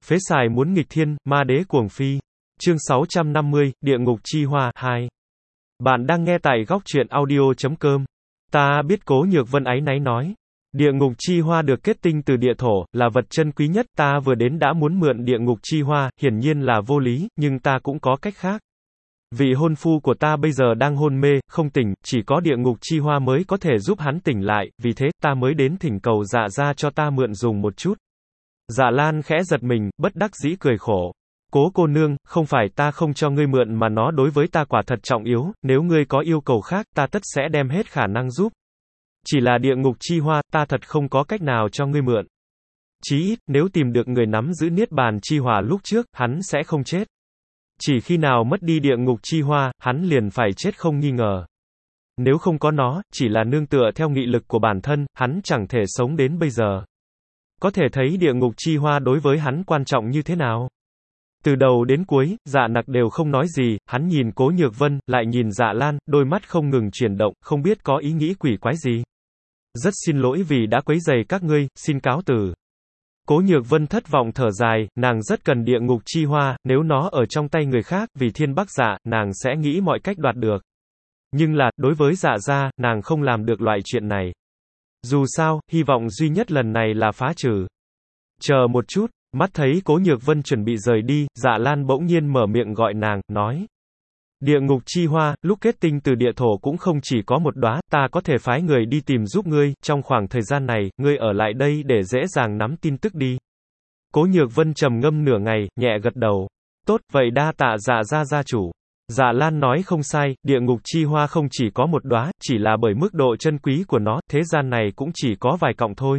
Phế xài muốn nghịch thiên, ma đế cuồng phi. Chương 650, Địa ngục chi hoa 2. Bạn đang nghe tại góc truyện audio.com. Ta biết Cố Nhược Vân áy náy nói. Địa ngục chi hoa được kết tinh từ địa thổ, là vật chân quý nhất, ta vừa đến đã muốn mượn địa ngục chi hoa, hiển nhiên là vô lý, nhưng ta cũng có cách khác. Vị hôn phu của ta bây giờ đang hôn mê, không tỉnh, chỉ có địa ngục chi hoa mới có thể giúp hắn tỉnh lại, vì thế, ta mới đến thỉnh cầu Dạ gia cho ta mượn dùng một chút. Dạ Lan khẽ giật mình, bất đắc dĩ cười khổ. Cố cô nương, không phải ta không cho ngươi mượn mà nó đối với ta quả thật trọng yếu, nếu ngươi có yêu cầu khác, ta tất sẽ đem hết khả năng giúp. Chỉ là địa ngục chi hoa, ta thật không có cách nào cho ngươi mượn. Chí ít, nếu tìm được người nắm giữ niết bàn chi hỏa lúc trước, hắn sẽ không chết. Chỉ khi nào mất đi địa ngục chi hoa, hắn liền phải chết không nghi ngờ. Nếu không có nó, chỉ là nương tựa theo nghị lực của bản thân, hắn chẳng thể sống đến bây giờ. Có thể thấy địa ngục chi hoa đối với hắn quan trọng như thế nào. Từ đầu đến cuối, Dạ Nặc đều không nói gì, hắn nhìn Cố Nhược Vân, lại nhìn Dạ Lan, đôi mắt không ngừng chuyển động, không biết có ý nghĩ quỷ quái gì. Rất xin lỗi vì đã quấy rầy các ngươi, xin cáo từ. Cố Nhược Vân thất vọng thở dài, nàng rất cần địa ngục chi hoa, nếu nó ở trong tay người khác, vì thiên bắc dạ, nàng sẽ nghĩ mọi cách đoạt được. Nhưng là, đối với Dạ gia, nàng không làm được loại chuyện này. Dù sao, hy vọng duy nhất lần này là phá trừ. Chờ một chút, mắt thấy Cố Nhược Vân chuẩn bị rời đi, Dạ Lan bỗng nhiên mở miệng gọi nàng, nói. Địa ngục chi hoa, lúc kết tinh từ địa thổ cũng không chỉ có một đóa, ta có thể phái người đi tìm giúp ngươi, trong khoảng thời gian này, ngươi ở lại đây để dễ dàng nắm tin tức đi. Cố Nhược Vân trầm ngâm nửa ngày, nhẹ gật đầu. Tốt, vậy đa tạ Dạ gia gia chủ. Dạ Lan nói không sai, địa ngục chi hoa không chỉ có một đóa, chỉ là bởi mức độ chân quý của nó, thế gian này cũng chỉ có vài cọng thôi.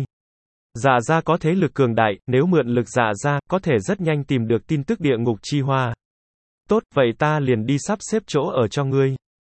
Dạ gia có thế lực cường đại, nếu mượn lực Dạ gia, có thể rất nhanh tìm được tin tức địa ngục chi hoa. Tốt, vậy ta liền đi sắp xếp chỗ ở cho ngươi.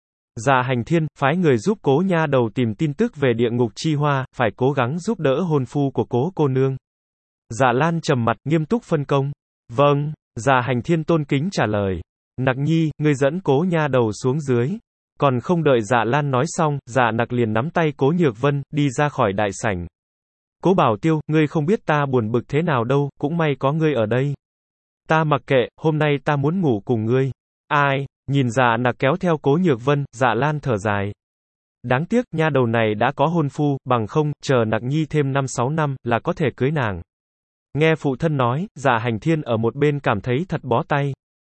Dạ Hành Thiên, phái người giúp Cố nha đầu tìm tin tức về địa ngục chi hoa, phải cố gắng giúp đỡ hôn phu của Cố cô nương. Dạ Lan trầm mặt, nghiêm túc phân công. Vâng, Dạ Hành Thiên tôn kính trả lời. Nặc nhi, ngươi dẫn Cố nha đầu xuống dưới. Còn không đợi Dạ Lan nói xong, Dạ Nặc liền nắm tay Cố Nhược Vân, đi ra khỏi đại sảnh. Cố Bảo Tiêu, ngươi không biết ta buồn bực thế nào đâu, cũng may có ngươi ở đây. Ta mặc kệ, hôm nay ta muốn ngủ cùng ngươi. Ai? Nhìn Dạ Nặc kéo theo Cố Nhược Vân, Dạ Lan thở dài. Đáng tiếc, nha đầu này đã có hôn phu, bằng không, chờ Nặc nhi thêm 5-6 năm, là có thể cưới nàng. Nghe phụ thân nói, Dạ Hành Thiên ở một bên cảm thấy thật bó tay.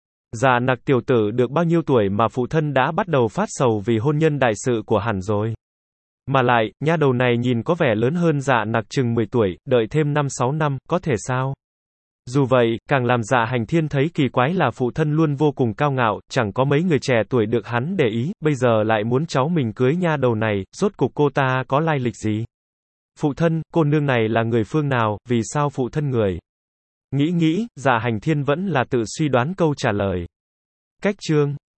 Dạ Nặc tiểu tử được bao nhiêu tuổi mà phụ thân đã bắt đầu phát sầu vì hôn nhân đại sự của hẳn rồi. Mà lại, nha đầu này nhìn có vẻ lớn hơn Dạ Nặc chừng 10 tuổi, đợi thêm 5-6 năm, có thể sao? Dù vậy, càng làm Dạ Hành Thiên thấy kỳ quái là phụ thân luôn vô cùng cao ngạo, chẳng có mấy người trẻ tuổi được hắn để ý, bây giờ lại muốn cháu mình cưới nha đầu này, rốt cục cô ta có lai lịch gì? Phụ thân, cô nương này là người phương nào, vì sao phụ thân người? Nghĩ, Dạ Hành Thiên vẫn là tự suy đoán câu trả lời. Cách chương